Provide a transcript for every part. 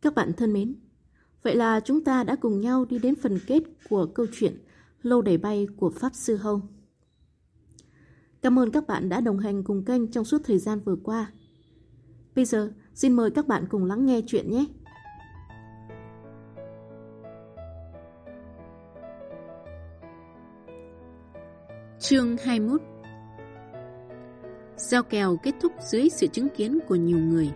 Các bạn thân mến, vậy là chúng ta đã cùng nhau đi đến phần kết của câu chuyện Lâu đài bay của Pháp Sư Hâu. Cảm ơn các bạn đã đồng hành cùng kênh trong suốt thời gian vừa qua. Bây giờ, xin mời các bạn cùng lắng nghe chuyện nhé. Chương 21. Giao kèo kết thúc dưới sự chứng kiến của nhiều người.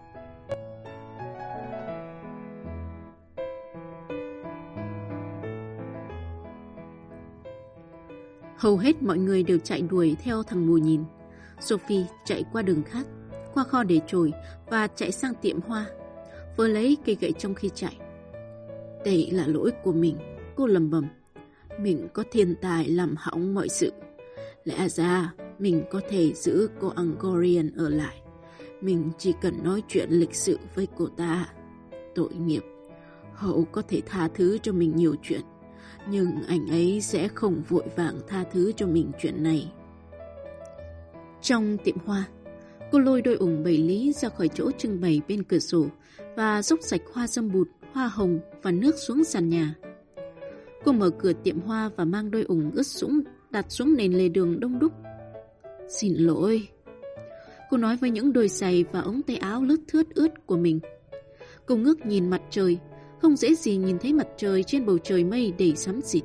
Hầu hết mọi người đều chạy đuổi theo thằng mù nhìn. Sophie chạy qua đường khác, qua kho để chổi và chạy sang tiệm hoa, vừa lấy cây gậy trong khi chạy. Đây là lỗi của mình, cô lẩm bẩm. Mình có thiên tài làm hỏng mọi sự. Lẽ ra mình có thể giữ cô Angorian ở lại. Mình chỉ cần nói chuyện lịch sự với cô ta. Tội nghiệp. Hậu có thể tha thứ cho mình nhiều chuyện, nhưng anh ấy sẽ không vội vàng tha thứ cho mình chuyện này. Trong tiệm hoa, cô lôi đôi ủng bầy lý ra khỏi chỗ trưng bày bên cửa sổ và xúc sạch hoa dâm bụt, hoa hồng và nước xuống sàn nhà. Cô mở cửa tiệm hoa và mang đôi ủng ướt sũng đặt xuống nền lề đường đông đúc. Xin lỗi, cô nói với những đôi giày và ống tay áo lướt thướt ướt của mình. Cô ngước nhìn mặt trời, không dễ gì nhìn thấy mặt trời trên bầu trời mây đầy xám xịt.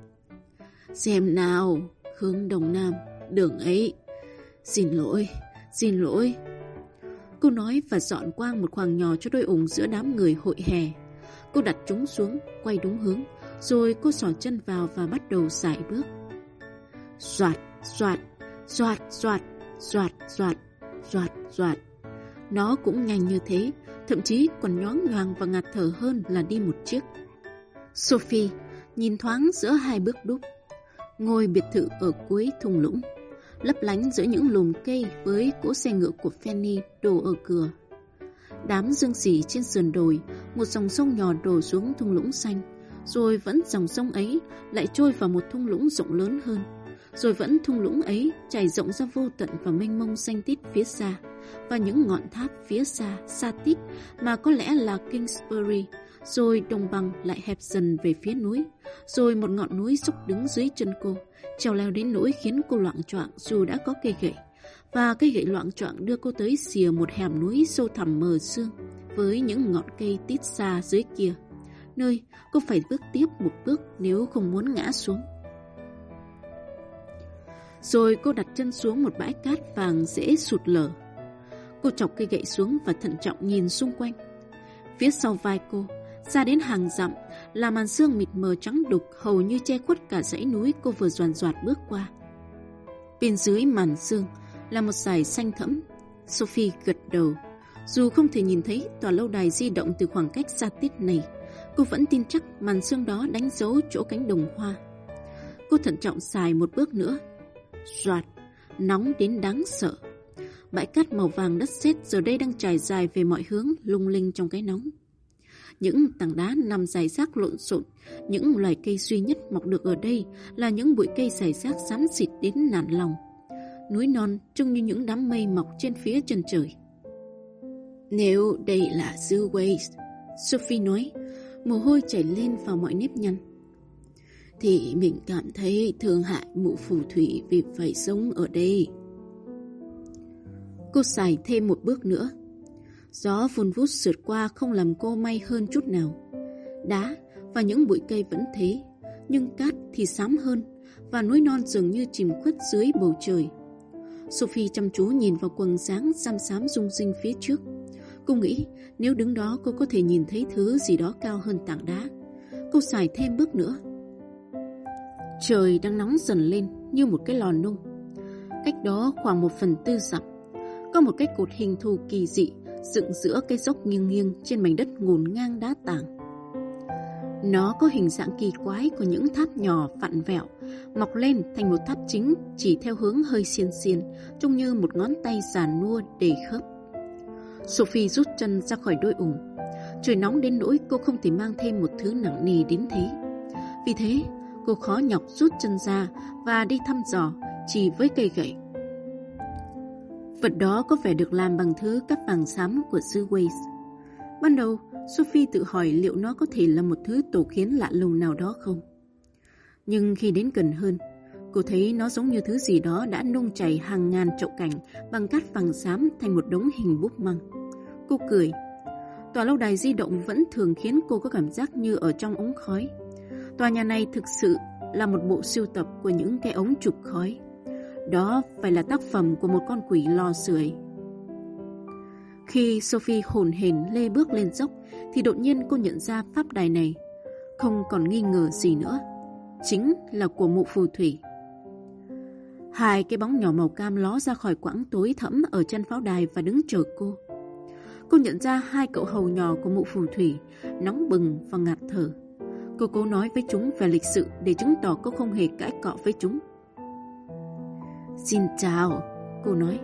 Xem nào, hướng đông nam, đường ấy. Xin lỗi. Cô nói và dọn quang một khoảng nhỏ cho đôi ủng giữa đám người hội hè. Cô đặt chúng xuống, quay đúng hướng, rồi cô xỏ chân vào và bắt đầu sải bước. Soạt, soạt, soạt, soạt, soạt, soạt, soạt, soạt. Nó cũng nhanh như thế, thậm chí còn nhoáng nhoàng và ngạt thở hơn là đi một chiếc. Sophie nhìn thoáng giữa hai bước đúc. Ngôi biệt thự ở cuối thung lũng, lấp lánh giữa những lùm cây với cỗ xe ngựa của Fanny đổ ở cửa. Đám dương xỉ trên sườn đồi, một dòng sông nhỏ đổ xuống thung lũng xanh, rồi vẫn dòng sông ấy lại trôi vào một thung lũng rộng lớn hơn, rồi vẫn thung lũng ấy trải rộng ra vô tận và mênh mông xanh tít phía xa, và những ngọn tháp phía xa xa tít mà có lẽ là Kingsbury, rồi đồng bằng lại hẹp dần về phía núi, rồi một ngọn núi xúc đứng dưới chân cô, trèo leo đến nỗi khiến cô loạng choạng dù đã có cây gậy, và cây gậy loạng choạng đưa cô tới xìa một hẻm núi sâu thẳm mờ sương với những ngọn cây tít xa dưới kia, nơi cô phải bước tiếp một bước nếu không muốn ngã xuống. Rồi cô đặt chân xuống một bãi cát vàng dễ sụt lở. Cô chọc cây gậy xuống và thận trọng nhìn xung quanh. Phía sau vai cô, ra đến hàng dặm, là màn sương mịt mờ trắng đục hầu như che khuất cả dãy núi cô vừa doàn doạt bước qua. Bên dưới màn sương là một dải xanh thẫm. Sophie gật đầu. Dù không thể nhìn thấy tòa lâu đài di động từ khoảng cách xa tít này, cô vẫn tin chắc màn sương đó đánh dấu chỗ cánh đồng hoa. Cô thận trọng xài một bước nữa. Soạt, nóng đến đáng sợ. Bãi cát màu vàng đất sét giờ đây đang trải dài về mọi hướng, lung linh trong cái nóng. Những tảng đá nằm rải rác lộn xộn. Những loài cây duy nhất mọc được ở đây là những bụi cây rải rác xám xịt đến nản lòng. Núi non trông như những đám mây mọc trên phía chân trời. Nếu đây là xứ Wales, Sophie nói, mồ hôi chảy lên vào mọi nếp nhăn, thì mình cảm thấy thương hại mụ phù thủy vì phải sống ở đây. Cô xài thêm một bước nữa. Gió vun vút sượt qua không làm cô may hơn chút nào. Đá và những bụi cây vẫn thế, nhưng cát thì xám hơn, và núi non dường như chìm khuất dưới bầu trời. Sophie chăm chú nhìn vào quầng sáng xám xám rung rinh phía trước. Cô nghĩ nếu đứng đó cô có thể nhìn thấy thứ gì đó cao hơn tảng đá. Cô xài thêm bước nữa. Trời đang nóng dần lên như một cái lò nung. Cách đó khoảng 1/4 dặm, có một cái cột hình thù kỳ dị dựng giữa cái dốc nghiêng nghiêng trên mảnh đất ngổn ngang đá tảng. Nó có hình dạng kỳ quái của những tháp nhỏ vặn vẹo, mọc lên thành một tháp chính chỉ theo hướng hơi xiên xiên, trông như một ngón tay già nua đầy khớp. Sophie rút chân ra khỏi đôi ủng. Trời nóng đến nỗi cô không thể mang thêm một thứ nặng nề đến thế. Vì thế, cô khó nhọc rút chân ra và đi thăm dò, chỉ với cây gậy. Vật đó có vẻ được làm bằng thứ cát vàng xám của xứ Wales. Ban đầu, Sophie tự hỏi liệu nó có thể là một thứ tổ kiến lạ lùng nào đó không. Nhưng khi đến gần hơn, cô thấy nó giống như thứ gì đó đã nung chảy hàng ngàn chậu cảnh bằng cát vàng xám thành một đống hình búp măng. Cô cười. Tòa lâu đài di động vẫn thường khiến cô có cảm giác như ở trong ống khói. Tòa nhà này thực sự là một bộ sưu tập của những cái ống chụp khói. Đó phải là tác phẩm của một con quỷ lò sưởi. Khi Sophie hồn hển lê bước lên dốc thì đột nhiên cô nhận ra pháp đài này không còn nghi ngờ gì nữa, chính là của mụ phù thủy. Hai cái bóng nhỏ màu cam ló ra khỏi quãng tối thẫm ở chân pháo đài và đứng chờ cô. Cô nhận ra hai cậu hầu nhỏ của mụ phù thủy, nóng bừng và ngạt thở. Cô cố nói với chúng về lịch sự để chứng tỏ cô không hề cãi cọ với chúng. Xin chào, cô nói.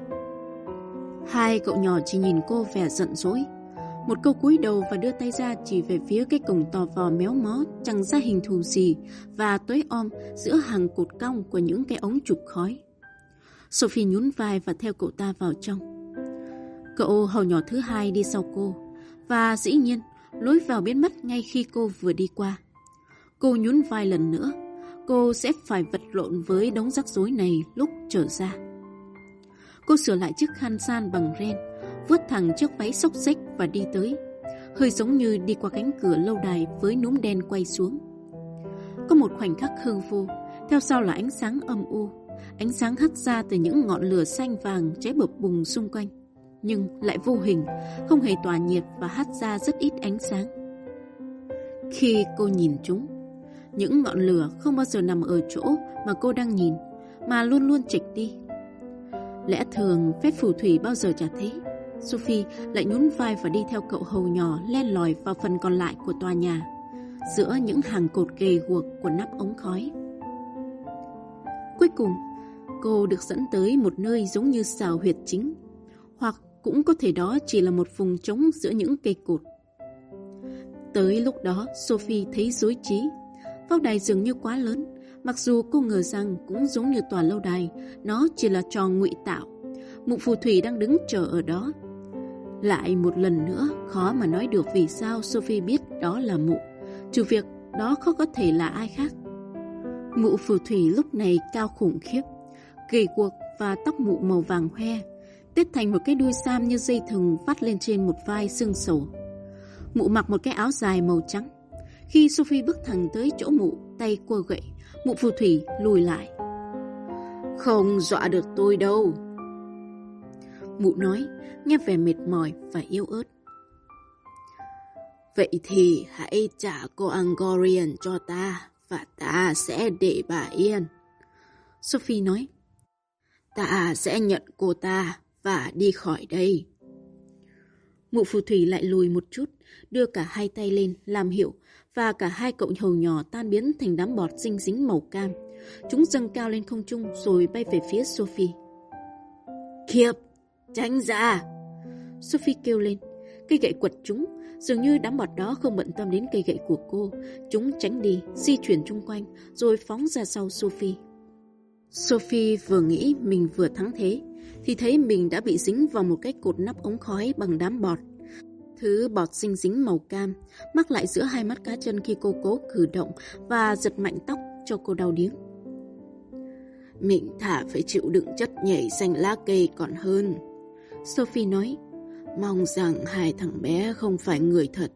Hai cậu nhỏ chỉ nhìn cô vẻ giận dỗi. Một câu cúi đầu và đưa tay ra chỉ về phía cái cổng to vò méo mó chẳng ra hình thù gì và tối om giữa hàng cột cong của những cái ống chụp khói. Sophie nhún vai và theo cậu ta vào trong. Cậu hầu nhỏ thứ hai đi sau cô và dĩ nhiên lối vào biến mất ngay khi cô vừa đi qua. Cô nhún vai lần nữa. Cô sẽ phải vật lộn với đống rắc rối này lúc trở ra. Cô sửa lại chiếc khăn san bằng ren, vuốt thẳng chiếc váy xốc xếch và đi tới, hơi giống như đi qua cánh cửa lâu đài với núm đen quay xuống. Có một khoảnh khắc hư vô, theo sau là ánh sáng âm u, ánh sáng hắt ra từ những ngọn lửa xanh vàng cháy bập bùng xung quanh, nhưng lại vô hình, không hề tỏa nhiệt và hắt ra rất ít ánh sáng. Khi cô nhìn chúng, những ngọn lửa không bao giờ nằm ở chỗ mà cô đang nhìn, mà luôn luôn chệch đi. Lẽ thường phép phù thủy bao giờ chả thế. Sophie lại nhún vai và đi theo cậu hầu nhỏ len lỏi vào phần còn lại của tòa nhà, giữa những hàng cột gầy guộc của nắp ống khói. Cuối cùng, cô được dẫn tới một nơi giống như xào huyệt chính, hoặc cũng có thể đó chỉ là một vùng trống giữa những cây cột. Tới lúc đó, Sophie thấy rối trí. Pháo đài dường như quá lớn, mặc dù cô ngờ rằng cũng giống như tòa lâu đài, nó chỉ là trò ngụy tạo. Mụ phù thủy đang đứng chờ ở đó. Lại một lần nữa, khó mà nói được vì sao Sophie biết đó là mụ, trừ việc đó không có thể là ai khác. Mụ phù thủy lúc này cao khủng khiếp, gầy guộc và tóc mụ màu vàng hoe, tết thành một cái đuôi sam như dây thừng vắt lên trên một vai xương sầu. Mụ mặc một cái áo dài màu trắng. Khi Sophie bước thẳng tới chỗ mụ, tay cua gậy, mụ phù thủy lùi lại. Không dọa được tôi đâu, mụ nói, nghe vẻ mệt mỏi và yếu ớt. Vậy thì hãy trả cô Angorian cho ta, và ta sẽ để bà yên. Sophie nói. Ta sẽ nhận cô ta và đi khỏi đây. Mụ phù thủy lại lùi một chút, đưa cả hai tay lên làm hiệu, và cả hai cậu hầu nhỏ tan biến thành đám bọt dinh dính màu cam. Chúng dâng cao lên không trung rồi bay về phía Sophie. Khiếp, tránh ra! Sophie kêu lên. Cây gậy quật chúng, dường như đám bọt đó không bận tâm đến cây gậy của cô. Chúng tránh đi, di chuyển chung quanh, rồi phóng ra sau Sophie. Sophie vừa nghĩ mình vừa thắng thế, thì thấy mình đã bị dính vào một cái cột nắp ống khói bằng đám bọt. Thứ bọt dinh dính màu cam mắc lại giữa hai mắt cá chân khi cô cố cử động và giật mạnh tóc cho cô đau điếng. Mình thà phải chịu đựng chất nhảy xanh lá cây còn hơn, Sophie nói. Mong rằng hai thằng bé không phải người thật.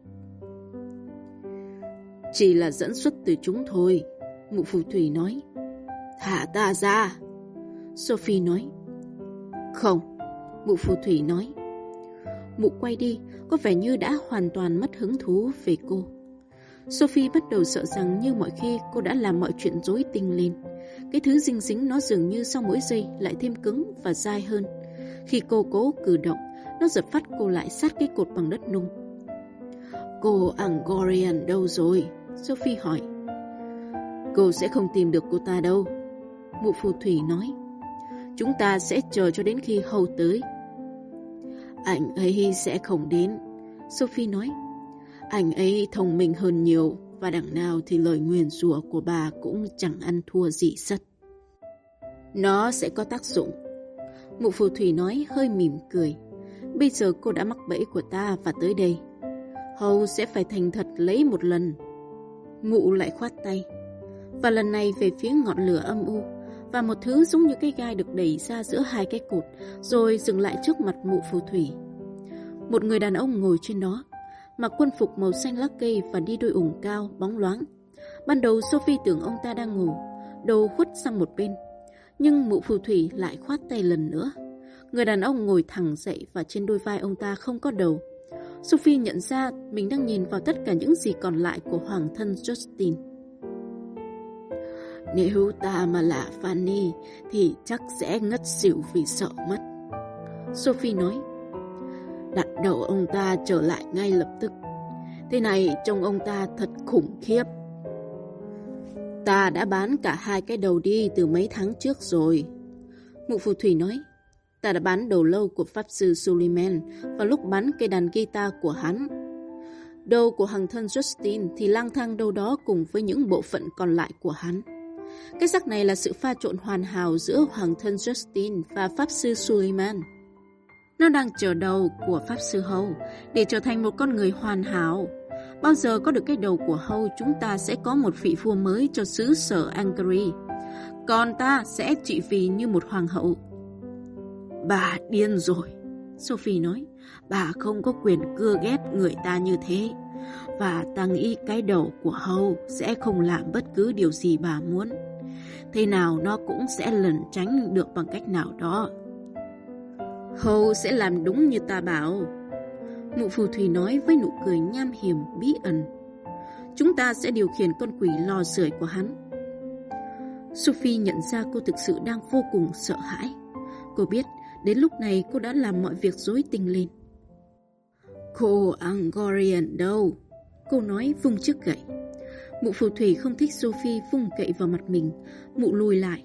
Chỉ là dẫn xuất từ chúng thôi, mụ phù thủy nói. Thả ta ra, Sophie nói. Không, mụ phù thủy nói. Mụ quay đi, có vẻ như đã hoàn toàn mất hứng thú về cô. Sophie bắt đầu sợ rằng như mọi khi cô đã làm mọi chuyện rối tinh lên. Cái thứ dinh dính nó dường như sau mỗi giây lại thêm cứng và dai hơn. Khi cô cố cử động, nó giật phát cô lại sát cái cột bằng đất nung. Cô Angorian đâu rồi? Sophie hỏi. Cô sẽ không tìm được cô ta đâu, mụ phù thủy nói. Chúng ta sẽ chờ cho đến khi Hầu tới. Anh ấy sẽ không đến, Sophie nói. Anh ấy thông minh hơn nhiều, và đằng nào thì lời nguyền rủa của bà cũng chẳng ăn thua gì sắt. Nó sẽ có tác dụng, mụ phù thủy nói hơi mỉm cười. Bây giờ cô đã mắc bẫy của ta và tới đây. Hầu sẽ phải thành thật lấy một lần. Mụ lại khoát tay, và lần này về phía ngọn lửa âm u, và một thứ giống như cái gai được đẩy ra giữa hai cái cột, rồi dừng lại trước mặt mụ phù thủy. Một người đàn ông ngồi trên đó, mặc quân phục màu xanh lá cây và đi đôi ủng cao, bóng loáng. Ban đầu Sophie tưởng ông ta đang ngủ, đầu khuất sang một bên. Nhưng mụ phù thủy lại khoát tay lần nữa. Người đàn ông ngồi thẳng dậy và trên đôi vai ông ta không có đầu. Sophie nhận ra mình đang nhìn vào tất cả những gì còn lại của hoàng thân Justin. Nếu ta mà là Fanny thì chắc sẽ ngất xỉu vì sợ mất. Sophie nói. Đặt đầu ông ta trở lại ngay lập tức. Thế này trông ông ta thật khủng khiếp. Ta đã bán cả hai cái đầu đi từ mấy tháng trước rồi. Mụ phù thủy nói. Ta đã bán đầu lâu của Pháp sư Suleiman vào lúc bắn cây đàn guitar của hắn. Đầu của hoàng thân Justin thì lang thang đâu đó cùng với những bộ phận còn lại của hắn. Cái xác này là sự pha trộn hoàn hảo giữa hoàng thân Justin và Pháp sư Suleiman. Nó đang chờ đầu của Pháp sư Hầu để trở thành một con người hoàn hảo. Bao giờ có được cái đầu của Hầu, chúng ta sẽ có một vị vua mới cho xứ sở Angry. Còn ta sẽ trị vì như một hoàng hậu. Bà điên rồi, Sophie nói. Bà không có quyền cưa ghét người ta như thế. Và ta nghĩ cái đầu của Hầu sẽ không làm bất cứ điều gì bà muốn. Thế nào nó cũng sẽ lẩn tránh được bằng cách nào đó. Hầu sẽ làm đúng như ta bảo. Mụ phù thủy nói với nụ cười nham hiểm bí ẩn. Chúng ta sẽ điều khiển con quỷ lò sưởi của hắn. Sophie nhận ra cô thực sự đang vô cùng sợ hãi. Cô biết đến lúc này cô đã làm mọi việc rối tinh lên. Cô Angorian đâu? Cô nói vung chiếc gậy. Mụ phù thủy không thích Sophie vung gậy vào mặt mình. Mụ lùi lại.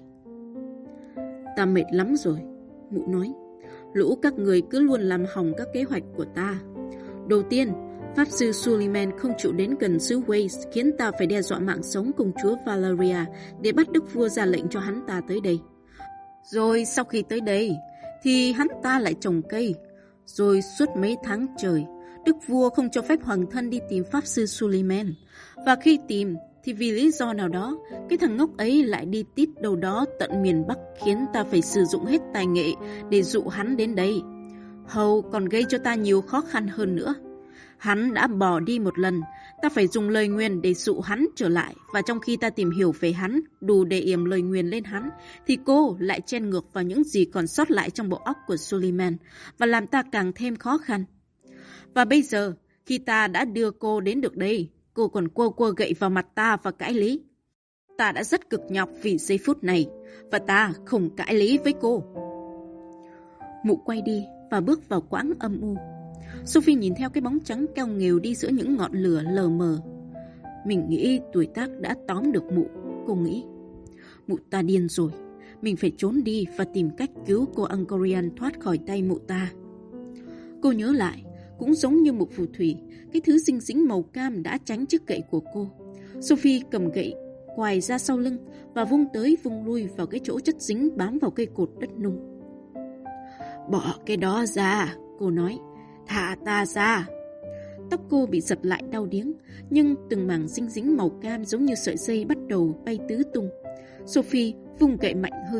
Ta mệt lắm rồi, mụ nói. Lũ các người cứ luôn làm hỏng các kế hoạch của ta. Đầu tiên, Pháp sư Suleiman không chịu đến gần xứ Wales, khiến ta phải đe dọa mạng sống công chúa Valeria để bắt đức vua ra lệnh cho hắn ta tới đây. Rồi sau khi tới đây, thì hắn ta lại trồng cây. Rồi suốt mấy tháng trời, đức vua không cho phép hoàng thân đi tìm Pháp sư Suleiman. Và khi tìm, thì vì lý do nào đó, cái thằng ngốc ấy lại đi tít đâu đó tận miền Bắc, khiến ta phải sử dụng hết tài nghệ để dụ hắn đến đây. Hầu còn gây cho ta nhiều khó khăn hơn nữa. Hắn đã bỏ đi một lần, ta phải dùng lời nguyền để dụ hắn trở lại. Và trong khi ta tìm hiểu về hắn, đủ để yểm lời nguyền lên hắn, thì cô lại chen ngược vào những gì còn sót lại trong bộ óc của Suleiman và làm ta càng thêm khó khăn. Và bây giờ, khi ta đã đưa cô đến được đây, cô còn quơ gậy vào mặt ta và cãi lý. Ta đã rất cực nhọc vì giây phút này, và ta không cãi lý với cô. Mụ quay đi và bước vào quãng âm u. Sophie nhìn theo cái bóng trắng keo nghều đi giữa những ngọn lửa lờ mờ. Mình nghĩ tuổi tác đã tóm được mụ, cô nghĩ. Mụ ta điên rồi, mình phải trốn đi và tìm cách cứu cô Angorian thoát khỏi tay mụ ta. Cô nhớ lại, cũng giống như mụ phù thủy, cái thứ xinh xính màu cam đã tránh chiếc gậy của cô. Sophie cầm gậy, quài ra sau lưng và vung tới vung lui vào cái chỗ chất dính bám vào cây cột đất nung. Bỏ cái đó ra, cô nói. Thả ta ra. Tóc cô bị giật lại đau điếng, nhưng từng mảng dính dính màu cam giống như sợi dây bắt đầu bay tứ tung. Sophie vung gậy mạnh hơn.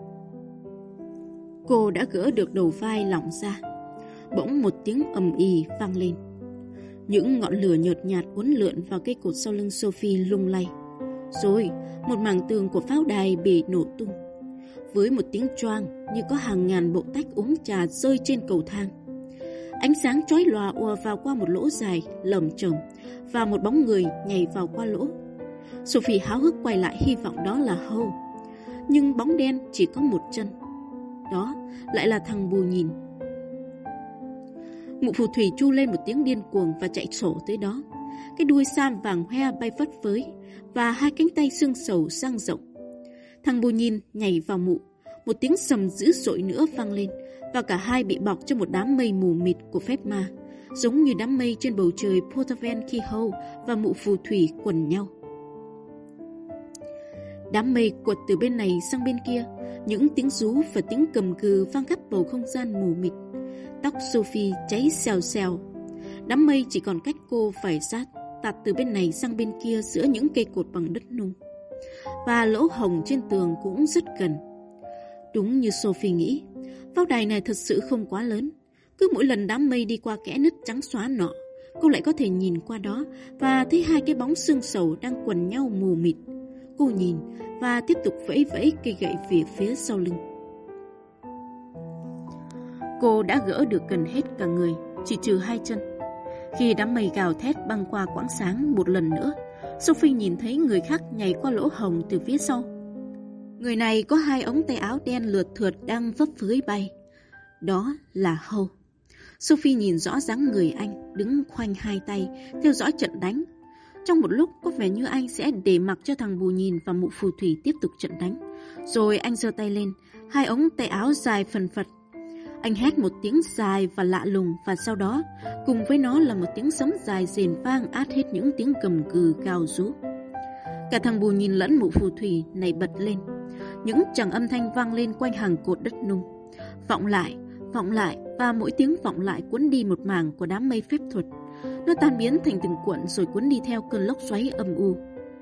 Cô đã gỡ được đầu vai lỏng ra. Bỗng một tiếng ầm ì vang lên. Những ngọn lửa nhợt nhạt uốn lượn vào cây cột sau lưng Sophie lung lay. Rồi một mảng tường của pháo đài bị nổ tung. Với một tiếng choang như có hàng ngàn bộ tách uống trà rơi trên cầu thang. Ánh sáng chói lòa ùa vào qua một lỗ dài lởm chởm và một bóng người nhảy vào qua lỗ. Sophie háo hức quay lại hy vọng đó là Hầu. Nhưng bóng đen chỉ có một chân. Đó lại là thằng Bù Nhìn. Mụ phù thủy chu lên một tiếng điên cuồng và chạy sổ tới đó. Cái đuôi sam vàng hoe bay phất phới và hai cánh tay xương sầu dang rộng. Thằng Bù Nhìn nhảy vào mụ. Một tiếng sầm dữ dội nữa vang lên và cả hai bị bọc trong một đám mây mù mịt của phép ma, giống như đám mây trên bầu trời Portaven khi Hầu và mụ phù thủy quần nhau. Đám mây quật từ bên này sang bên kia, những tiếng rú và tiếng cầm cừ vang khắp bầu không gian mù mịt. Tóc Sophie cháy xèo xèo. Đám mây chỉ còn cách cô vài sát, tạt từ bên này sang bên kia giữa những cây cột bằng đất nung. Và lỗ hổng trên tường cũng rất gần. Đúng như Sophie nghĩ, pháo đài này thật sự không quá lớn. Cứ mỗi lần đám mây đi qua kẽ nứt trắng xóa nọ, cô lại có thể nhìn qua đó và thấy hai cái bóng xương sầu đang quần nhau mù mịt. Cô nhìn và tiếp tục vẫy vẫy cây gậy về phía sau lưng. Cô đã gỡ được gần hết cả người, chỉ trừ hai chân. Khi đám mây gào thét băng qua quãng sáng một lần nữa, Sophie nhìn thấy người khác nhảy qua lỗ hổng từ phía sau. Người này có hai ống tay áo đen lượt thượt đang vấp phới bay. Đó là Hầu. Sophie nhìn rõ dáng người anh, đứng khoanh hai tay, theo dõi trận đánh. Trong một lúc có vẻ như anh sẽ để mặc cho thằng Bù Nhìn và mụ phù thủy tiếp tục trận đánh. Rồi anh giơ tay lên, hai ống tay áo dài phần phật. Anh hét một tiếng dài và lạ lùng, và sau đó, cùng với nó là một tiếng sấm dài rền vang át hết những tiếng gầm gừ gào rú. Cả thằng Bù Nhìn lẫn mụ phù thủy này bật lên. Những tràng âm thanh vang lên quanh hàng cột đất nung. Vọng lại, và mỗi tiếng vọng lại cuốn đi một mảng của đám mây phép thuật. Nó tan biến thành từng cuộn rồi cuốn đi theo cơn lốc xoáy âm u.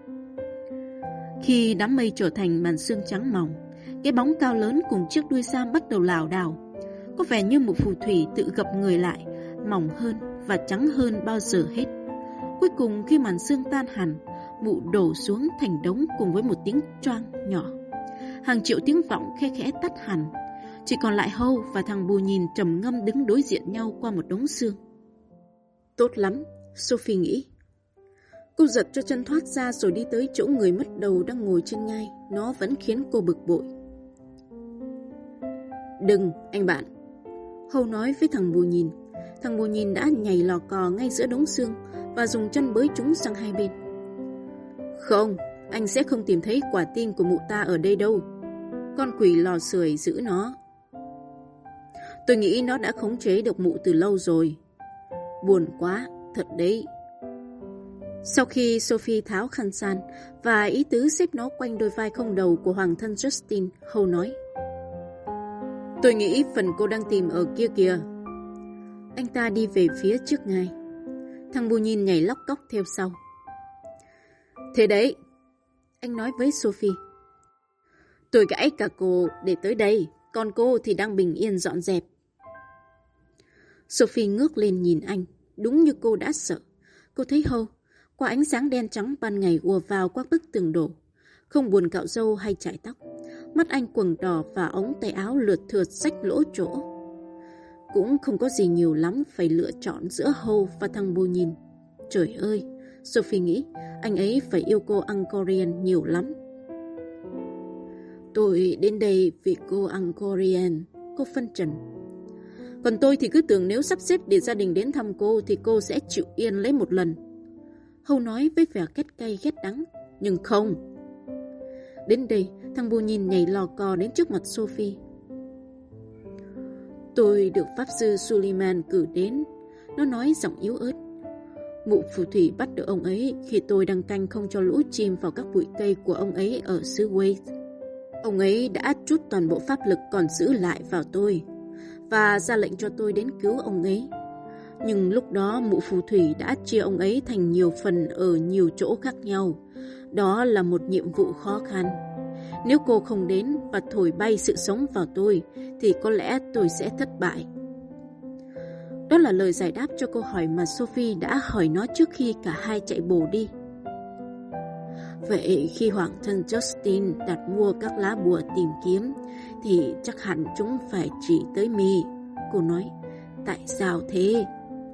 Khi đám mây trở thành màn sương trắng mỏng, cái bóng cao lớn cùng chiếc đuôi sam bắt đầu lảo đảo. Có vẻ như một phù thủy tự gập người lại, mỏng hơn và trắng hơn bao giờ hết. Cuối cùng khi màn sương tan hẳn, mụ đổ xuống thành đống cùng với một tiếng choang nhỏ. Hàng triệu tiếng vọng khe khẽ tắt hẳn. Chỉ còn lại Hầu và thằng Bù Nhìn trầm ngâm đứng đối diện nhau qua một đống xương. Tốt lắm, Sophie nghĩ. Cô giật cho chân thoát ra rồi đi tới chỗ người mất đầu đang ngồi trên ngai. Nó vẫn khiến cô bực bội. Đừng, anh bạn. Hầu nói với thằng Bù Nhìn. Thằng Bù Nhìn đã nhảy lò cò ngay giữa đống xương và dùng chân bới chúng sang hai bên. Không, anh sẽ không tìm thấy quả tim của mụ ta ở đây đâu. Con quỷ lò sưởi giữ nó. Tôi nghĩ nó đã khống chế được mụ từ lâu rồi. Buồn quá, thật đấy. Sau khi Sophie tháo khăn san và ý tứ xếp nó quanh đôi vai không đầu của hoàng thân Justin, Hầu nói. Tôi nghĩ phần cô đang tìm ở kia kìa. Anh ta đi về phía trước ngài. Thằng Bù Nhìn nhảy lóc cóc theo sau. Thế đấy, anh nói với Sophie. Tôi gãi cả cô để tới đây, còn cô thì đang bình yên dọn dẹp. Sophie ngước lên nhìn anh, đúng như cô đã sợ. Cô thấy Hầu, qua ánh sáng đen trắng ban ngày ùa vào qua bức tường đổ, không buồn cạo râu hay chải tóc. Mắt anh quầng đỏ và ống tay áo lượt thượt rách lỗ chỗ. Cũng không có gì nhiều lắm phải lựa chọn giữa Hầu và thằng Bù Nhìn. Trời ơi, Sophie nghĩ, anh ấy phải yêu cô Angkorian nhiều lắm. Tôi đến đây vì cô Angkorian, cô phân trần. Còn tôi thì cứ tưởng nếu sắp xếp để gia đình đến thăm cô thì cô sẽ chịu yên lấy một lần. Hầu nói với vẻ ghét cay ghét đắng, nhưng không. Đến đây, thằng Bù Nhìn nhảy lò cò đến trước mặt Sophie. Tôi được Pháp sư Suleiman cử đến, nó nói giọng yếu ớt. Mụ phù thủy bắt được ông ấy khi tôi đang canh không cho lũ chim vào các bụi cây của ông ấy ở xứ Wales. Ông ấy đã trút toàn bộ pháp lực còn giữ lại vào tôi và ra lệnh cho tôi đến cứu ông ấy. Nhưng lúc đó mụ phù thủy đã chia ông ấy thành nhiều phần ở nhiều chỗ khác nhau. Đó là một nhiệm vụ khó khăn. Nếu cô không đến và thổi bay sự sống vào tôi thì có lẽ tôi sẽ thất bại. Đó là lời giải đáp cho câu hỏi mà Sophie đã hỏi nó trước khi cả hai chạy bổ đi. Vậy khi hoàng thân Justin đặt mua các lá bùa tìm kiếm thì chắc hẳn chúng phải chỉ tới mi. Cô nói, tại sao thế?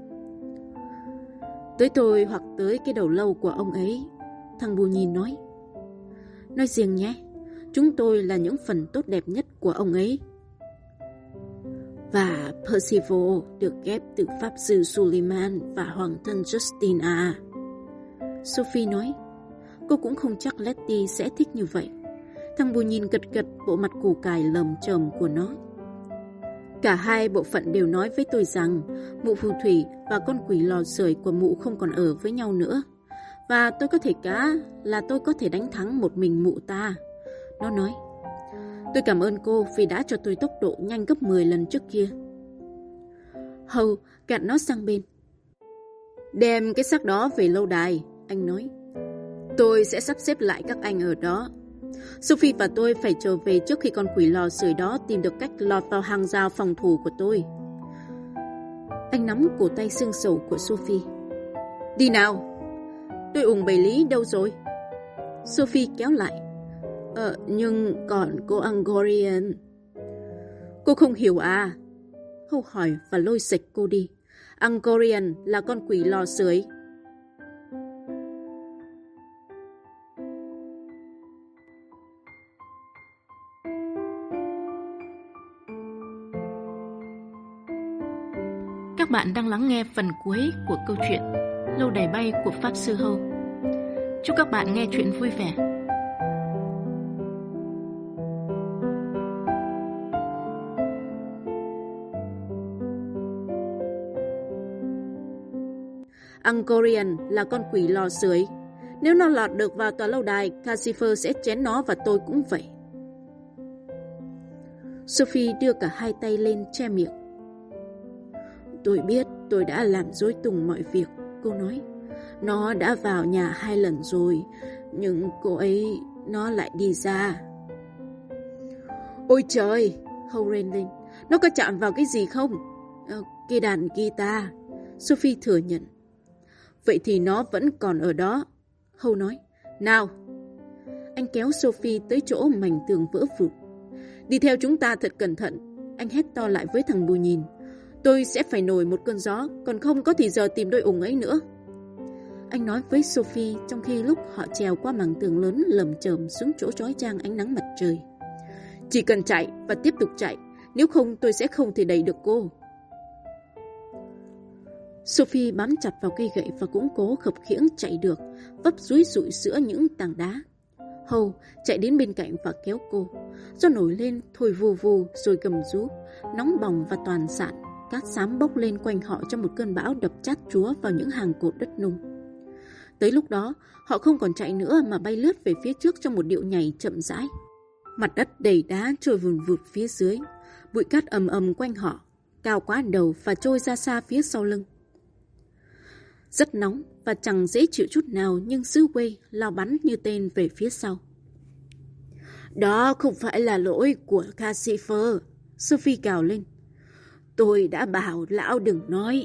Tới tôi hoặc tới cái đầu lâu của ông ấy. Thằng Bù Nhìn nói. Nói riêng nhé, chúng tôi là những phần tốt đẹp nhất của ông ấy. Và Percival được ghép từ Pháp sư Suleiman và hoàng thân Justin à? Sophie nói. Cô cũng không chắc Letty sẽ thích như vậy. Thằng Bù Nhìn gật gật bộ mặt củ cải lởm chởm của nó. Cả hai bộ phận đều nói với tôi rằng mụ phù thủy và con quỷ lò sưởi của mụ không còn ở với nhau nữa. Và tôi có thể đánh thắng một mình mụ ta. Nó nói. Tôi cảm ơn cô vì đã cho tôi tốc độ nhanh gấp 10 lần trước kia. Hầu gạt nó sang bên. Đem cái xác đó về lâu đài, anh nói. Tôi sẽ sắp xếp lại các anh ở đó. Sophie và tôi phải trở về trước khi con quỷ lò sưởi đó tìm được cách lọt vào hàng rào phòng thủ của tôi. Anh nắm cổ tay xương sầu của Sophie. Đi nào. Đội ủng bầy lý đâu rồi? Sophie kéo lại. Nhưng còn cô Angorian. Cô không hiểu à? Hâu hỏi và lôi xịch cô đi. Angorian là con quỷ lò sưởi. Các bạn đang lắng nghe phần cuối của câu chuyện Lâu đài bay của Pháp Sư Hâu. Chúc các bạn nghe chuyện vui vẻ. Angorian là con quỷ lò sưởi. Nếu nó lọt được vào tòa lâu đài, Cassifer sẽ chén nó và tôi cũng vậy. Sophie đưa cả hai tay lên che miệng. Tôi biết tôi đã làm rối tung mọi việc, cô nói. Nó đã vào nhà 2 lần rồi, nhưng cô ấy, nó lại đi ra. Ôi trời, Hâu rên lên. Nó có chạm vào cái gì không? Cái đàn guitar, Sophie thừa nhận. Vậy thì nó vẫn còn ở đó, Hâu nói. Nào. Anh kéo Sophie tới chỗ mảnh tường vỡ vụn. Đi theo chúng ta thật cẩn thận, anh hét to lại với thằng Bù Nhìn. Tôi sẽ phải nổi một cơn gió, còn không có thì giờ tìm đôi ủng ấy nữa. Anh nói với Sophie trong khi lúc họ trèo qua mảng tường lớn lầm chởm xuống chỗ chói chang ánh nắng mặt trời. Chỉ cần chạy và tiếp tục chạy, nếu không tôi sẽ không thể đẩy được cô. Sophie bám chặt vào cây gậy và cũng cố khập khiễng chạy được, vấp rúi rụi giữa những tảng đá. Hâu chạy đến bên cạnh và kéo cô. Gió nổi lên thổi vù vù rồi gầm rú, nóng bỏng và toàn sạn. Cát xám bốc lên quanh họ trong một cơn bão đập chát chúa vào những hàng cột đất nung. Tới lúc đó, họ không còn chạy nữa mà bay lướt về phía trước trong một điệu nhảy chậm rãi. Mặt đất đầy đá trôi vùn vụt phía dưới, bụi cát ầm ầm quanh họ, cao quá đầu và trôi ra xa phía sau lưng. Rất nóng và chẳng dễ chịu chút nào, nhưng Sứ Quay lao bắn như tên về phía sau. Đó không phải là lỗi của Cassifer, Sophie gào lên. Tôi đã bảo lão đừng nói.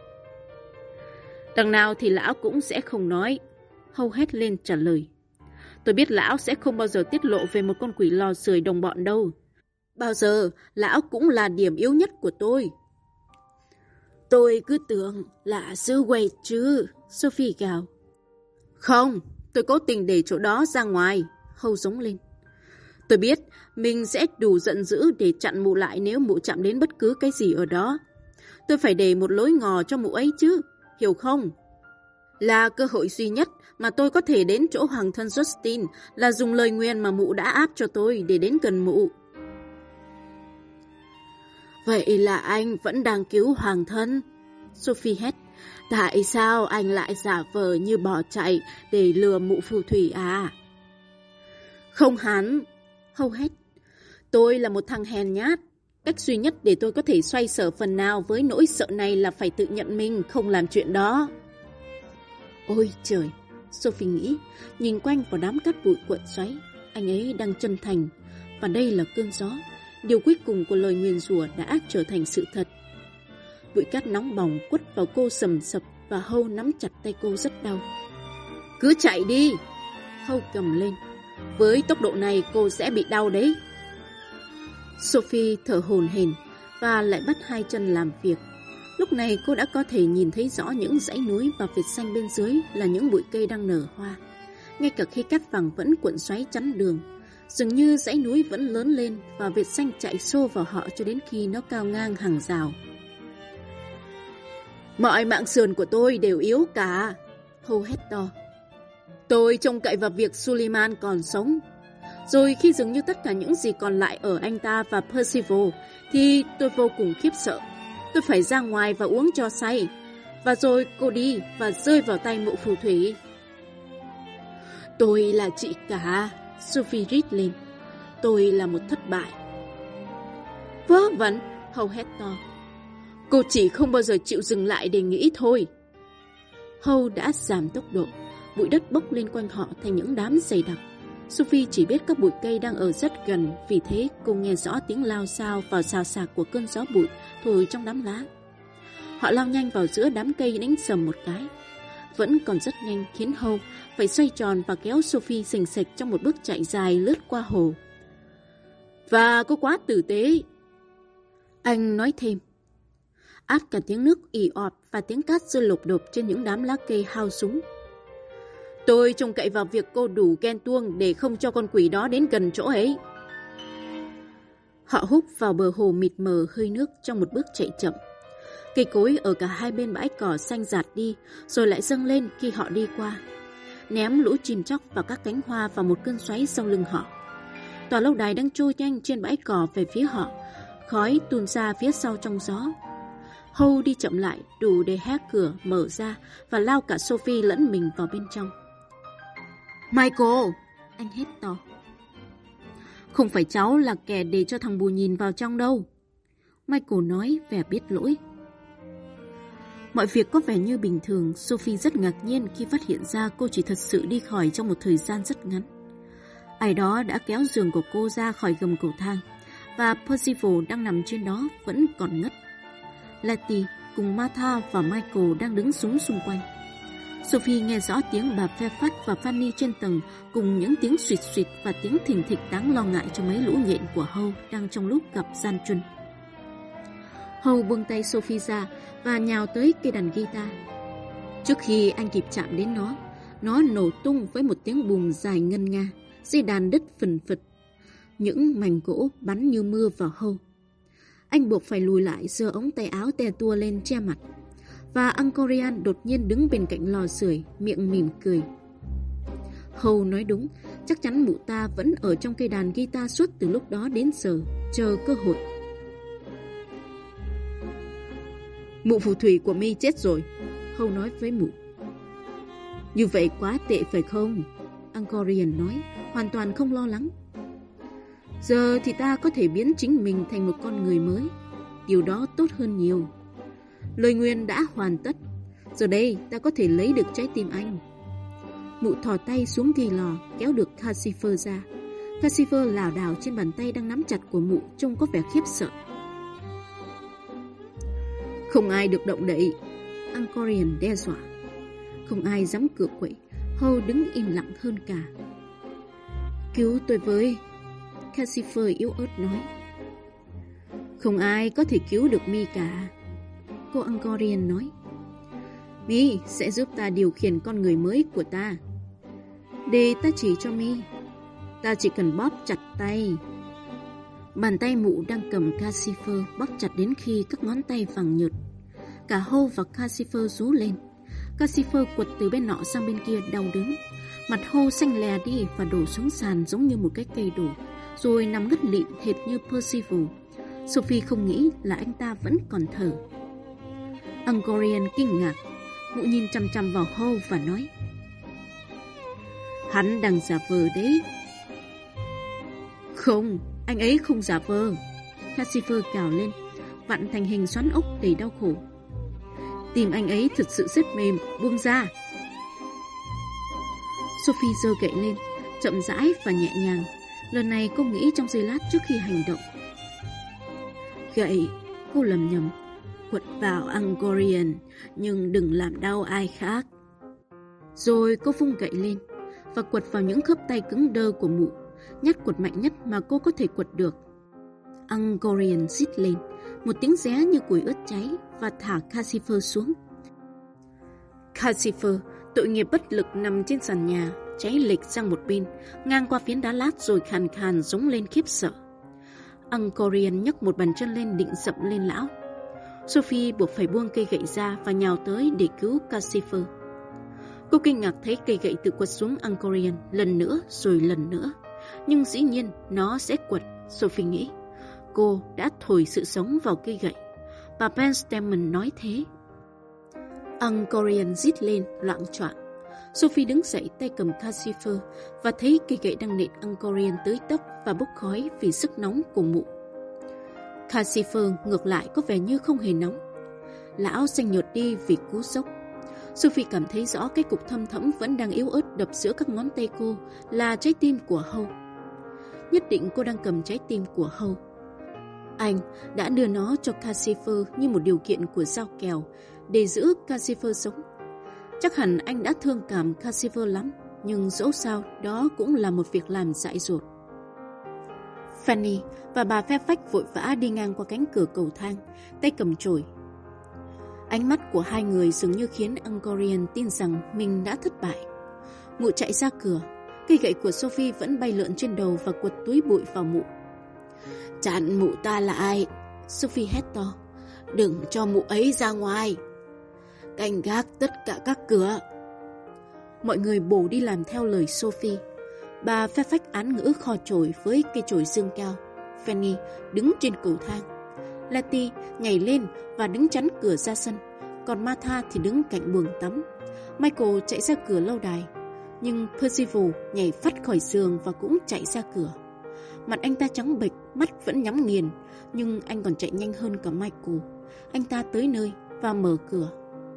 Đằng nào thì lão cũng sẽ không nói, Hâu hét lên trả lời. Tôi biết lão sẽ không bao giờ tiết lộ về một con quỷ lò sưởi đồng bọn đâu. Bao giờ lão cũng là điểm yếu nhất của tôi. Tôi cứ tưởng là Sứ Quay chứ, Sophie gào. Không, tôi cố tình để chỗ đó ra ngoài, Hâu giống lên. Tôi biết mình sẽ đủ giận dữ để chặn mụ lại nếu mụ chạm đến bất cứ cái gì ở đó. Tôi phải để một lối ngò cho mụ ấy chứ, hiểu không? Là cơ hội duy nhất mà tôi có thể đến chỗ hoàng thân Justin là dùng lời nguyền mà mụ đã áp cho tôi để đến gần mụ. Vậy là anh vẫn đang cứu hoàng thân? Sophie hét. Tại sao anh lại giả vờ như bỏ chạy để lừa mụ phù thủy à? Không hẳn, Hâu hét. Tôi là một thằng hèn nhát. Cách duy nhất để tôi có thể xoay sở phần nào với nỗi sợ này là phải tự nhận mình không làm chuyện đó. Ôi trời, Sophie nghĩ, nhìn quanh vào đám cát bụi cuộn xoáy. Anh ấy đang chân thành, và đây là cơn gió. Điều cuối cùng của lời nguyền rủa đã trở thành sự thật. Bụi cát nóng bỏng quất vào cô sầm sập và Hâu nắm chặt tay cô rất đau. Cứ chạy đi, Hâu gầm lên. Với tốc độ này cô sẽ bị đau đấy. Sophie thở hổn hển và lại bắt hai chân làm việc. Lúc này cô đã có thể nhìn thấy rõ những dãy núi và vệt xanh bên dưới là những bụi cây đang nở hoa. Ngay cả khi cát vàng vẫn cuộn xoáy chắn đường, dường như dãy núi vẫn lớn lên và vệt xanh chạy xô vào họ cho đến khi nó cao ngang hàng rào. Mọi mạng sườn của tôi đều yếu cả, Hâu hét to. Tôi trông cậy vào việc Suleiman còn sống. Rồi khi dường như tất cả những gì còn lại ở anh ta và Percival thì tôi vô cùng khiếp sợ. Tôi phải ra ngoài và uống cho say. Và rồi cô đi và rơi vào tay mụ phù thủy. Tôi là chị cả, Sophie rít lên. Tôi là một thất bại. Vớ vẩn, Hâu hét to. Cô chỉ không bao giờ chịu dừng lại để nghĩ thôi. Howe đã giảm tốc độ, bụi đất bốc lên quanh họ thành những đám dày đặc. Sophie chỉ biết các bụi cây đang ở rất gần, vì thế cô nghe rõ tiếng lao xao và xào xạc của cơn gió bụi thổi trong đám lá. Họ lao nhanh vào giữa đám cây đánh sầm một cái. Vẫn còn rất nhanh khiến Howe phải xoay tròn và kéo Sophie xình xịch trong một bước chạy dài lướt qua hồ. Và cô quá tử tế, anh nói thêm. Át cả tiếng nước ì ọt và tiếng cát rơi lộp đột trên những đám lá cây hao súng. Tôi trông cậy vào việc cô đủ ghen tuông để không cho con quỷ đó đến gần chỗ ấy. Họ húc vào bờ hồ mịt mờ hơi nước trong một bước chạy chậm. Cây cối ở cả hai bên bãi cỏ xanh rạt đi, rồi lại dâng lên khi họ đi qua, ném lũ chim chóc và các cánh hoa vào một cơn xoáy sau lưng họ. Tòa lâu đài đang trôi nhanh trên bãi cỏ về phía họ, khói tuôn ra phía sau trong gió. Howe đi chậm lại đủ để hé cửa mở ra và lao cả Sophie lẫn mình vào bên trong. Michael! Anh hét to. Không phải cháu là kẻ để cho thằng bù nhìn vào trong đâu. Michael nói vẻ biết lỗi. Mọi việc có vẻ như bình thường. Sophie rất ngạc nhiên khi phát hiện ra cô chỉ thật sự đi khỏi trong một thời gian rất ngắn. Ai đó đã kéo giường của cô ra khỏi gầm cầu thang, và Percival đang nằm trên đó vẫn còn ngất. Letty cùng Martha và Michael đang đứng súng xung quanh. Sophie nghe rõ tiếng bà Fairfax và Fanny trên tầng, cùng những tiếng suỵt suỵt và tiếng thình thịch đáng lo ngại cho mấy lũ nhện của Howe đang trong lúc gặp gian truân. Howe buông tay Sophie ra và nhào tới cây đàn guitar. Trước khi anh kịp chạm đến nó nổ tung với một tiếng bùm dài ngân nga, dây đàn đứt phần phật. Những mảnh gỗ bắn như mưa vào Howe. Anh buộc phải lùi lại, giơ ống tay áo te tua lên che mặt. Và Angkorian đột nhiên đứng bên cạnh lò sưởi, miệng mỉm cười. Howe nói đúng, chắc chắn mụ ta vẫn ở trong cây đàn guitar suốt từ lúc đó đến giờ, chờ cơ hội. Mụ phù thủy của mi chết rồi, Howe nói với mụ. Như vậy quá tệ phải không? Angkorian nói, hoàn toàn không lo lắng. Giờ thì ta có thể biến chính mình thành một con người mới. Điều đó tốt hơn nhiều. Lời nguyền đã hoàn tất. Giờ đây ta có thể lấy được trái tim anh. Mụ thò tay xuống ghi lò, kéo được Calcifer ra. Calcifer lảo đảo trên bàn tay đang nắm chặt của mụ, trông có vẻ khiếp sợ. Không ai được động đậy, Angkorian đe dọa. Không ai dám cựa quậy. Howe đứng im lặng hơn cả. Cứu tôi với, Calcifer yếu ớt nói. Không ai có thể cứu được mi cả, cô Angkorian nói. Mi sẽ giúp ta điều khiển con người mới của ta. Để ta chỉ cho mi. Ta chỉ cần bóp chặt tay. Bàn tay mụ đang cầm Calcifer bóp chặt đến khi các ngón tay vàng nhợt. Cả Howe và Calcifer rú lên. Calcifer quật từ bên nọ sang bên kia đau đớn. Mặt Howe xanh lè đi và đổ xuống sàn giống như một cái cây đổ, rồi nằm ngất lịm hệt như Percival. Sophie không nghĩ là anh ta vẫn còn thở. Angkorian kinh ngạc. Mụ nhìn chằm chằm vào Howe và nói. Hắn đang giả vờ đấy. Không, anh ấy không giả vờ. Calcifer cào lên, vặn thành hình xoắn ốc đầy đau khổ. Tim anh ấy thật sự rất mềm, buông ra. Sophie giơ gậy lên, chậm rãi và nhẹ nhàng. Lần này cô nghĩ trong giây lát trước khi hành động. Gậy, cô lầm nhầm. Quật vào Angkorian, nhưng đừng làm đau ai khác. Rồi cô vung gậy lên và quật vào những khớp tay cứng đơ của mụ, nhát quật mạnh nhất mà cô có thể quật được. Angkorian rít lên, một tiếng ré như củi ướt cháy, và thả Calcifer xuống. Calcifer, tội nghiệp bất lực nằm trên sàn nhà, cháy lệch sang một bên, ngang qua phiến đá lát rồi khàn khàn rống lên khiếp sợ. Angkorian nhấc một bàn chân lên định dậm lên lão. Sophie buộc phải buông cây gậy ra và nhào tới để cứu Calcifer. Cô kinh ngạc thấy cây gậy tự quật xuống Angkorian lần nữa rồi lần nữa. Nhưng dĩ nhiên nó sẽ quật, Sophie nghĩ. Cô đã thổi sự sống vào cây gậy. Bà Penstamen nói thế. Angkorian rít lên loạng choạng. Sophie đứng dậy tay cầm Calcifer và thấy cây gậy đang nện Angkorian tới tấp và bốc khói vì sức nóng của mụ. Calcifer ngược lại có vẻ như không hề nóng. Lão xanh nhợt đi vì cú sốc. Sophie cảm thấy rõ cái cục thâm thẫm vẫn đang yếu ớt đập giữa các ngón tay cô là trái tim của Howe. Nhất định cô đang cầm trái tim của Howe. Anh đã đưa nó cho Calcifer như một điều kiện của giao kèo để giữ Calcifer sống. Chắc hẳn anh đã thương cảm Calcifer lắm, nhưng dẫu sao đó cũng là một việc làm dại dột. Fanny và bà Fairfax vội vã đi ngang qua cánh cửa cầu thang, tay cầm chổi. Ánh mắt của hai người dường như khiến Angkorian tin rằng mình đã thất bại. Mụ chạy ra cửa, cây gậy của Sophie vẫn bay lượn trên đầu và quật túi bụi vào mụ. Chặn mụ ta lại, Sophie hét to. Đừng cho mụ ấy ra ngoài. Canh gác tất cả các cửa. Mọi người bổ đi làm theo lời Sophie. Bà Fairfax án ngữ khò chổi với cây chổi dương cao. Fanny đứng trên cầu thang. Letty nhảy lên và đứng chắn cửa ra sân. Còn Martha thì đứng cạnh buồng tắm. Michael chạy ra cửa lâu đài. Nhưng Percival nhảy phắt khỏi giường và cũng chạy ra cửa. Mặt anh ta trắng bệch, mắt vẫn nhắm nghiền, nhưng anh còn chạy nhanh hơn cả Michael. Anh ta tới nơi và mở cửa.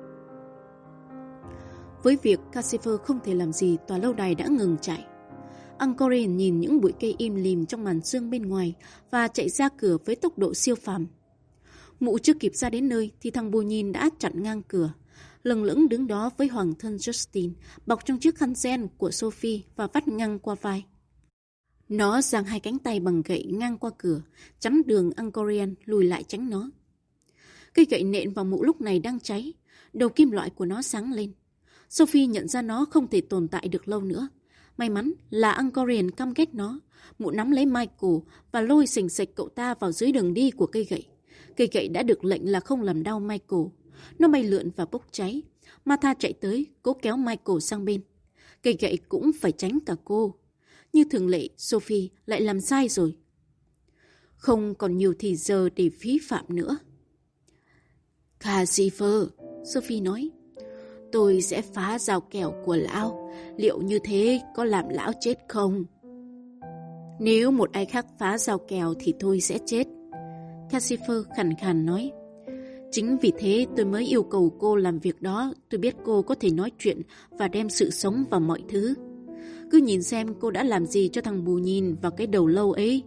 Với việc Calcifer không thể làm gì, tòa lâu đài đã ngừng chạy. Angkorian nhìn những bụi cây im lìm trong màn sương bên ngoài và chạy ra cửa với tốc độ siêu phàm. Mụ chưa kịp ra đến nơi thì thằng Bù Nhìn đã chặn ngang cửa, lừng lững đứng đó với hoàng thân Justin bọc trong chiếc khăn ren của Sophie và vắt ngang qua vai. Nó giang hai cánh tay bằng gậy ngang qua cửa, chắn đường Angkorian lùi lại tránh nó. Cây gậy nện vào mụ lúc này đang cháy, đầu kim loại của nó sáng lên. Sophie nhận ra nó không thể tồn tại được lâu nữa. May mắn là Angkorian căm ghét nó. Mụ nắm lấy Michael và lôi xình xịch cậu ta vào dưới đường đi của cây gậy. Cây gậy đã được lệnh là không làm đau Michael. Nó bay lượn và bốc cháy. Martha chạy tới, cố kéo Michael sang bên. Cây gậy cũng phải tránh cả cô. Như thường lệ, Sophie lại làm sai rồi. Không còn nhiều thì giờ để phí phạm nữa. Calcifer, Sophie nói. Tôi sẽ phá rào kèo của lão. Liệu như thế có làm lão chết không? Nếu một ai khác phá rào kèo thì tôi sẽ chết. Calcifer khàn khàn nói. Chính vì thế tôi mới yêu cầu cô làm việc đó. Tôi biết cô có thể nói chuyện và đem sự sống vào mọi thứ. Cứ nhìn xem cô đã làm gì cho thằng Bù Nhìn vào cái đầu lâu ấy.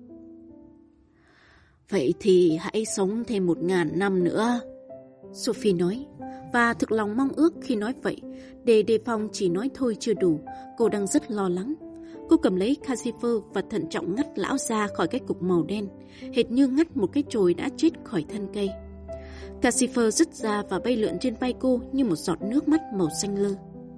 Vậy thì hãy sống thêm 1000 năm nữa, Sophie nói. Và thực lòng mong ước khi nói vậy, để đề phòng chỉ nói thôi chưa đủ, cô đang rất lo lắng. Cô cầm lấy Calcifer và thận trọng ngắt lão ra khỏi cái cục màu đen, hệt như ngắt một cái chồi đã chết khỏi thân cây. Calcifer rứt ra và bay lượn trên vai cô như một giọt nước mắt màu xanh lơ.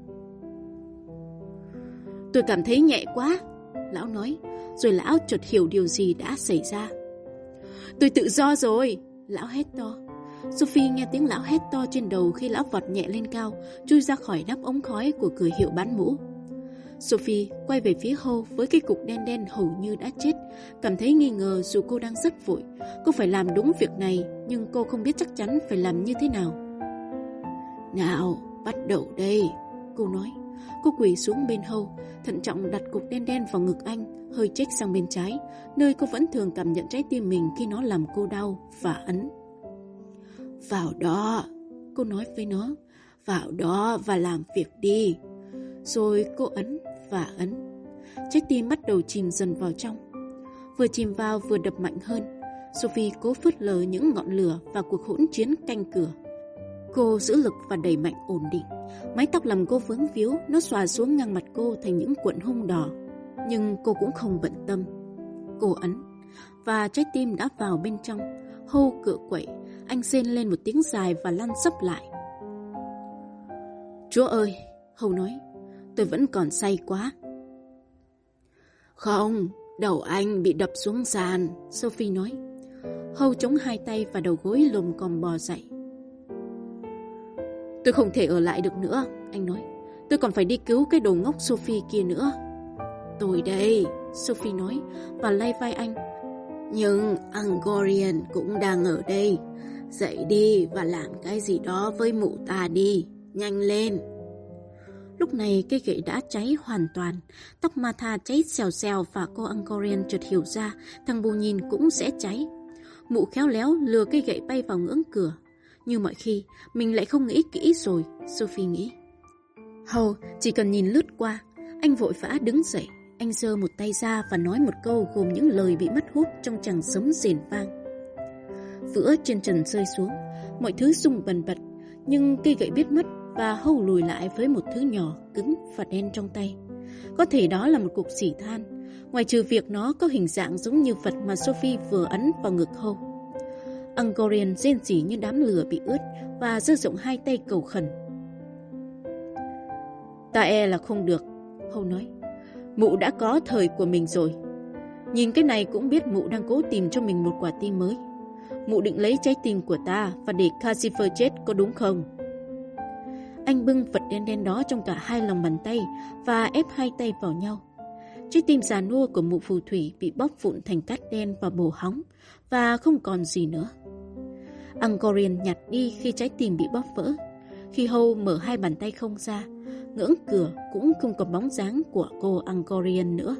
Tôi cảm thấy nhẹ quá, lão nói, rồi lão chợt hiểu điều gì đã xảy ra. Tôi tự do rồi, lão hét to. Sophie nghe tiếng lão hét to trên đầu khi lão vọt nhẹ lên cao, chui ra khỏi nắp ống khói của cửa hiệu bán mũ. Sophie quay về phía Howe với cái cục đen đen hầu như đã chết, cảm thấy nghi ngờ dù cô đang rất vội. Cô phải làm đúng việc này, nhưng cô không biết chắc chắn phải làm như thế nào. Nào, bắt đầu đây, cô nói. Cô quỳ xuống bên Howe, thận trọng đặt cục đen đen vào ngực anh, hơi chếch sang bên trái, nơi cô vẫn thường cảm nhận trái tim mình khi nó làm cô đau, và ấn. Vào đó, cô nói với nó, vào đó và làm việc đi. Rồi cô ấn và ấn. Trái tim bắt đầu chìm dần vào trong. Vừa chìm vào vừa đập mạnh hơn. Sophie cố phớt lờ những ngọn lửa và cuộc hỗn chiến canh cửa. Cô giữ lực và đẩy mạnh ổn định. Mái tóc làm cô vướng víu, nó xòa xuống ngang mặt cô thành những cuộn hung đỏ. Nhưng cô cũng không bận tâm. Cô ấn, và trái tim đã vào bên trong. Howe cựa quậy, anh rên lên một tiếng dài và lăn sấp lại. Chúa ơi, Howe nói, tôi vẫn còn say quá. Không, đầu anh bị đập xuống sàn, Sophie nói. Howe chống hai tay và đầu gối lồm còm bò dậy. Tôi không thể ở lại được nữa, anh nói. Tôi còn phải đi cứu cái đồ ngốc Sophie kia nữa. Tôi đây, Sophie nói và lay vai anh. Nhưng Angkorian cũng đang ở đây. Dậy đi và làm cái gì đó với mụ ta đi. Nhanh lên. Lúc này cây gậy đã cháy hoàn toàn. Tóc Martha cháy xèo xèo và cô Angkorian chợt hiểu ra thằng Bù Nhìn cũng sẽ cháy. Mụ khéo léo lừa cây gậy bay vào ngưỡng cửa. Như mọi khi, mình lại không nghĩ kỹ rồi, Sophie nghĩ. Hầu chỉ cần nhìn lướt qua, anh vội vã đứng dậy. Anh giơ một tay ra và nói một câu gồm những lời bị mất hút trong tràng sấm rền vang. Vữa trên trần rơi xuống, mọi thứ rung bần bật, nhưng cây gậy biết mất và Hầu lùi lại với một thứ nhỏ, cứng và đen trong tay. Có thể đó là một cục xỉ than, ngoài trừ việc nó có hình dạng giống như vật mà Sophie vừa ấn vào ngực Hầu. Angkorian rên rỉ như đám lửa bị ướt và giơ rộng hai tay cầu khẩn. Ta e là không được, Hầu nói. Mụ đã có thời của mình rồi. Nhìn cái này cũng biết mụ đang cố tìm cho mình một quả tim mới. Mụ định lấy trái tim của ta và để Calcifer chết, có đúng không? Anh bưng vật đen đen đó trong cả hai lòng bàn tay và ép hai tay vào nhau. Trái tim già nua của mụ phù thủy bị bóp vụn thành cát đen và bồ hóng và không còn gì nữa. Angkorian nhặt đi khi trái tim bị bóp vỡ. Khi Hầu mở hai bàn tay không ra, ngưỡng cửa cũng không có bóng dáng của cô Angkorian nữa.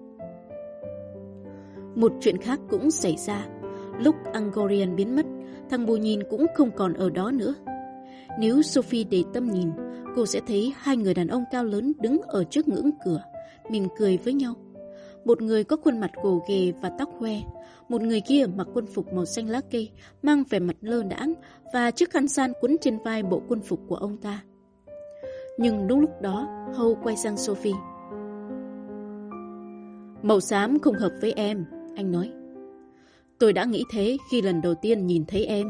Một chuyện khác cũng xảy ra. Lúc Angkorian biến mất, thằng bồ nhìn cũng không còn ở đó nữa. Nếu Sophie để tâm nhìn, cô sẽ thấy hai người đàn ông cao lớn đứng ở trước ngưỡng cửa, mỉm cười với nhau. Một người có khuôn mặt gồ ghề và tóc hoe, một người kia mặc quân phục màu xanh lá cây, mang vẻ mặt lơ đãng và chiếc khăn san quấn trên vai bộ quân phục của ông ta. Nhưng đúng lúc đó, Hầu quay sang Sophie. Màu xám không hợp với em, anh nói. Tôi đã nghĩ thế khi lần đầu tiên nhìn thấy em.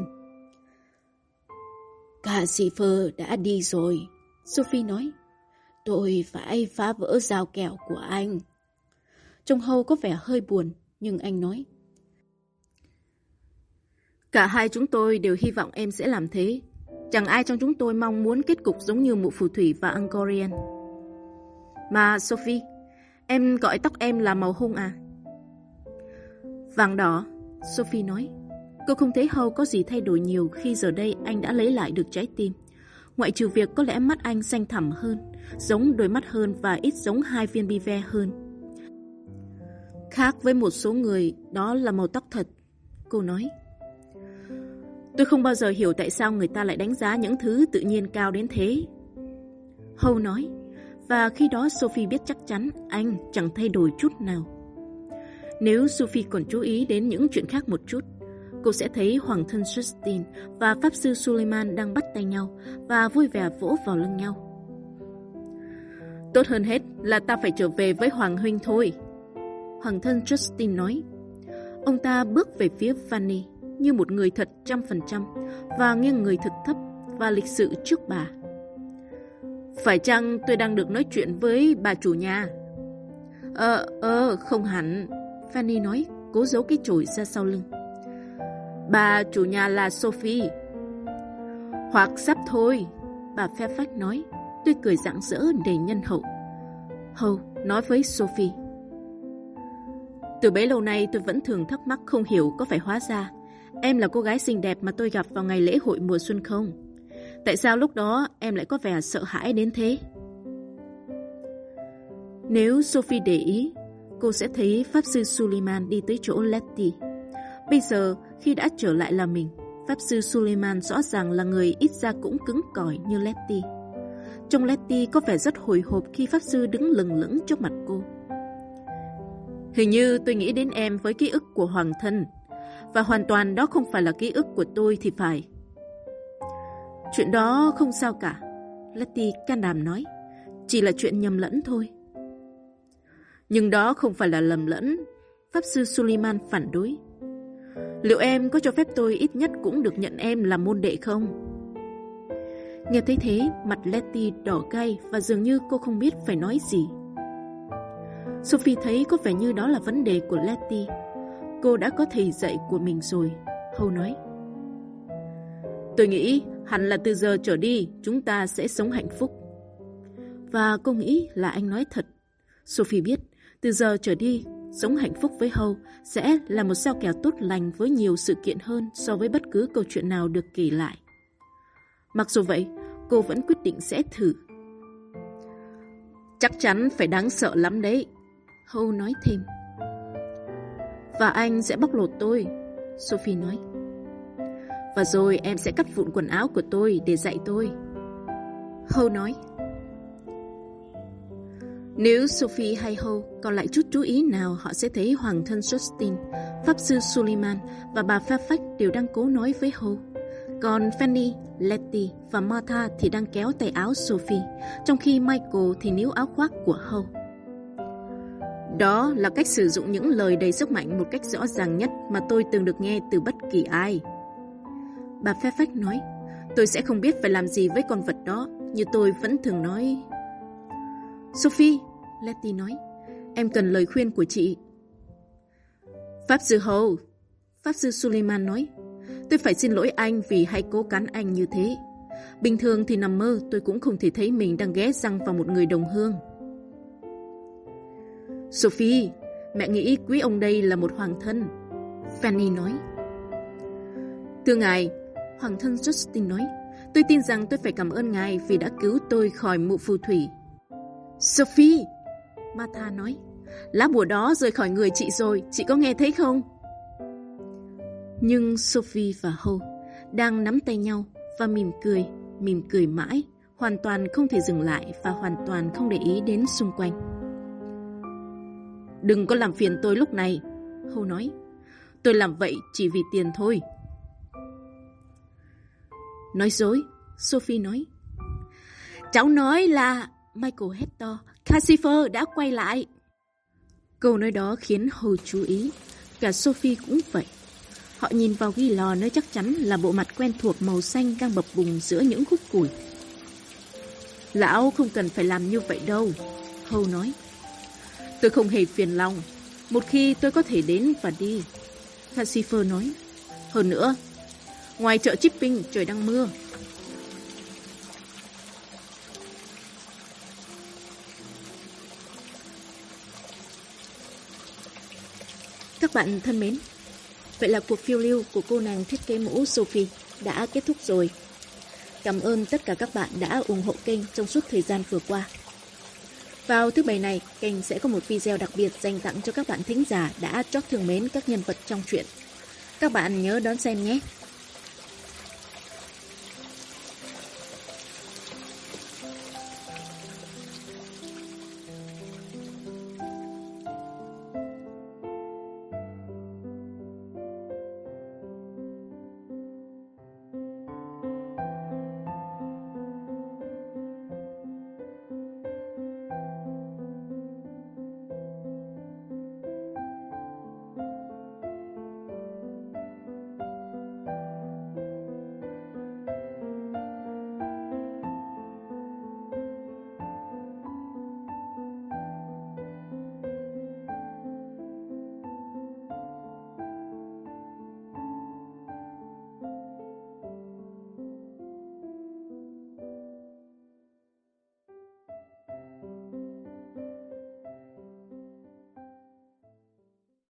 Calcifer đã đi rồi, Sophie nói. Tôi phải phá vỡ rào kẽo của anh. Trông Hầu có vẻ hơi buồn, nhưng anh nói. Cả hai chúng tôi đều hy vọng em sẽ làm thế. Chẳng ai trong chúng tôi mong muốn kết cục giống như mụ phù thủy và Angkorian. Mà Sophie, em gọi tóc em là màu hung à? Vàng đỏ, Sophie nói. Cô không thấy Hầu có gì thay đổi nhiều khi giờ đây anh đã lấy lại được trái tim. Ngoại trừ việc có lẽ mắt anh xanh thẳm hơn, giống đôi mắt hơn và ít giống hai viên bi ve hơn. Khác với một số người, đó là màu tóc thật, cô nói. Tôi không bao giờ hiểu tại sao người ta lại đánh giá những thứ tự nhiên cao đến thế. Hầu nói, và khi đó Sophie biết chắc chắn anh chẳng thay đổi chút nào. Nếu Sophie còn chú ý đến những chuyện khác một chút, cô sẽ thấy hoàng thân Justin và pháp sư Suleiman đang bắt tay nhau và vui vẻ vỗ vào lưng nhau. Tốt hơn hết là ta phải trở về với Hoàng huynh thôi, hoàng thân Justin nói. Ông ta bước về phía Fanny như một người thật 100% và nghiêng người thật thấp và lịch sự trước bà. Phải chăng tôi đang được nói chuyện với bà chủ nhà? Không hẳn, Fanny nói, cố giấu cái chổi ra sau lưng. Bà chủ nhà là Sophie. Hoặc sắp thôi, bà Fairfax nói, tươi cười rạng rỡ đầy nhân hậu. Hầu nói với Sophie. Từ bấy lâu nay tôi vẫn thường thắc mắc không hiểu có phải hóa ra em là cô gái xinh đẹp mà tôi gặp vào ngày lễ hội mùa xuân không? Tại sao lúc đó em lại có vẻ sợ hãi đến thế? Nếu Sophie để ý, cô sẽ thấy pháp sư Suleiman đi tới chỗ Letty. Bây giờ, khi đã trở lại là mình, pháp sư Suleiman rõ ràng là người ít ra cũng cứng cỏi như Letty. Trông Letty có vẻ rất hồi hộp khi pháp sư đứng lừng lững trước mặt cô. Hình như tôi nghĩ đến em với ký ức của hoàng thân, và hoàn toàn đó không phải là ký ức của tôi thì phải. Chuyện đó không sao cả, Letty can đảm nói, chỉ là chuyện nhầm lẫn thôi. Nhưng đó không phải là lầm lẫn, pháp sư Suleiman phản đối. Liệu em có cho phép tôi ít nhất cũng được nhận em làm môn đệ không? Nghe thấy thế, mặt Letty đỏ gay và dường như cô không biết phải nói gì. Sophie thấy có vẻ như đó là vấn đề của Letty. Cô đã có thầy dạy của mình rồi, Hầu nói. Tôi nghĩ hẳn là từ giờ trở đi chúng ta sẽ sống hạnh phúc. Và cô nghĩ là anh nói thật. Sophie biết từ giờ trở đi sống hạnh phúc với Hầu sẽ là một giao kèo tốt lành với nhiều sự kiện hơn so với bất cứ câu chuyện nào được kể lại. Mặc dù vậy, cô vẫn quyết định sẽ thử. Chắc chắn phải đáng sợ lắm đấy, Hầu nói thêm. Và anh sẽ bóc lột tôi, Sophie nói. Và rồi em sẽ cắt vụn quần áo của tôi để dạy tôi. Howe nói. Nếu Sophie hay Howe còn lại chút chú ý nào, họ sẽ thấy Hoàng thân Justin, Pháp sư Suleiman và bà Fairfax đều đang cố nói với Howe. Còn Fanny, Letty và Martha thì đang kéo tay áo Sophie, trong khi Michael thì níu áo khoác của Howe. Đó là cách sử dụng những lời đầy sức mạnh một cách rõ ràng nhất mà tôi từng được nghe từ bất kỳ ai. Bà Fairfax nói, tôi sẽ không biết phải làm gì với con vật đó, như tôi vẫn thường nói. Sophie, Letty nói, em cần lời khuyên của chị. Pháp sư Howe, Pháp sư Suleiman nói, tôi phải xin lỗi anh vì hay cố cắn anh như thế. Bình thường thì nằm mơ tôi cũng không thể thấy mình đang ghé răng vào một người đồng hương. Sophie, mẹ nghĩ quý ông đây là một hoàng thân, Fanny nói. Thưa ngài, hoàng thân Justin nói, tôi tin rằng tôi phải cảm ơn ngài vì đã cứu tôi khỏi mụ phù thủy. Sophie, Martha nói, lá bùa đó rời khỏi người chị rồi, chị có nghe thấy không? Nhưng Sophie và Howe đang nắm tay nhau và mỉm cười mãi, hoàn toàn không thể dừng lại và hoàn toàn không để ý đến xung quanh. Đừng có làm phiền tôi lúc này, Howe nói. Tôi làm vậy chỉ vì tiền thôi. Nói dối, Sophie nói. Cháu nói là... Michael hét to, Calcifer đã quay lại. Câu nói đó khiến Howe chú ý. Cả Sophie cũng vậy. Họ nhìn vào ghi lò nơi chắc chắn là bộ mặt quen thuộc màu xanh đang bập bùng giữa những khúc củi. Lão không cần phải làm như vậy đâu, Howe nói. Tôi không hề phiền lòng, một khi tôi có thể đến và đi, Calcifer nói. Hơn nữa, ngoài chợ Chipping trời đang mưa. Các bạn thân mến, vậy là cuộc phiêu lưu của cô nàng thiết kế mũ Sophie đã kết thúc rồi. Cảm ơn tất cả các bạn đã ủng hộ kênh trong suốt thời gian vừa qua. Vào thứ Bảy này, kênh sẽ có một video đặc biệt dành tặng cho các bạn thính giả đã trót thương mến các nhân vật trong truyện. Các bạn nhớ đón xem nhé!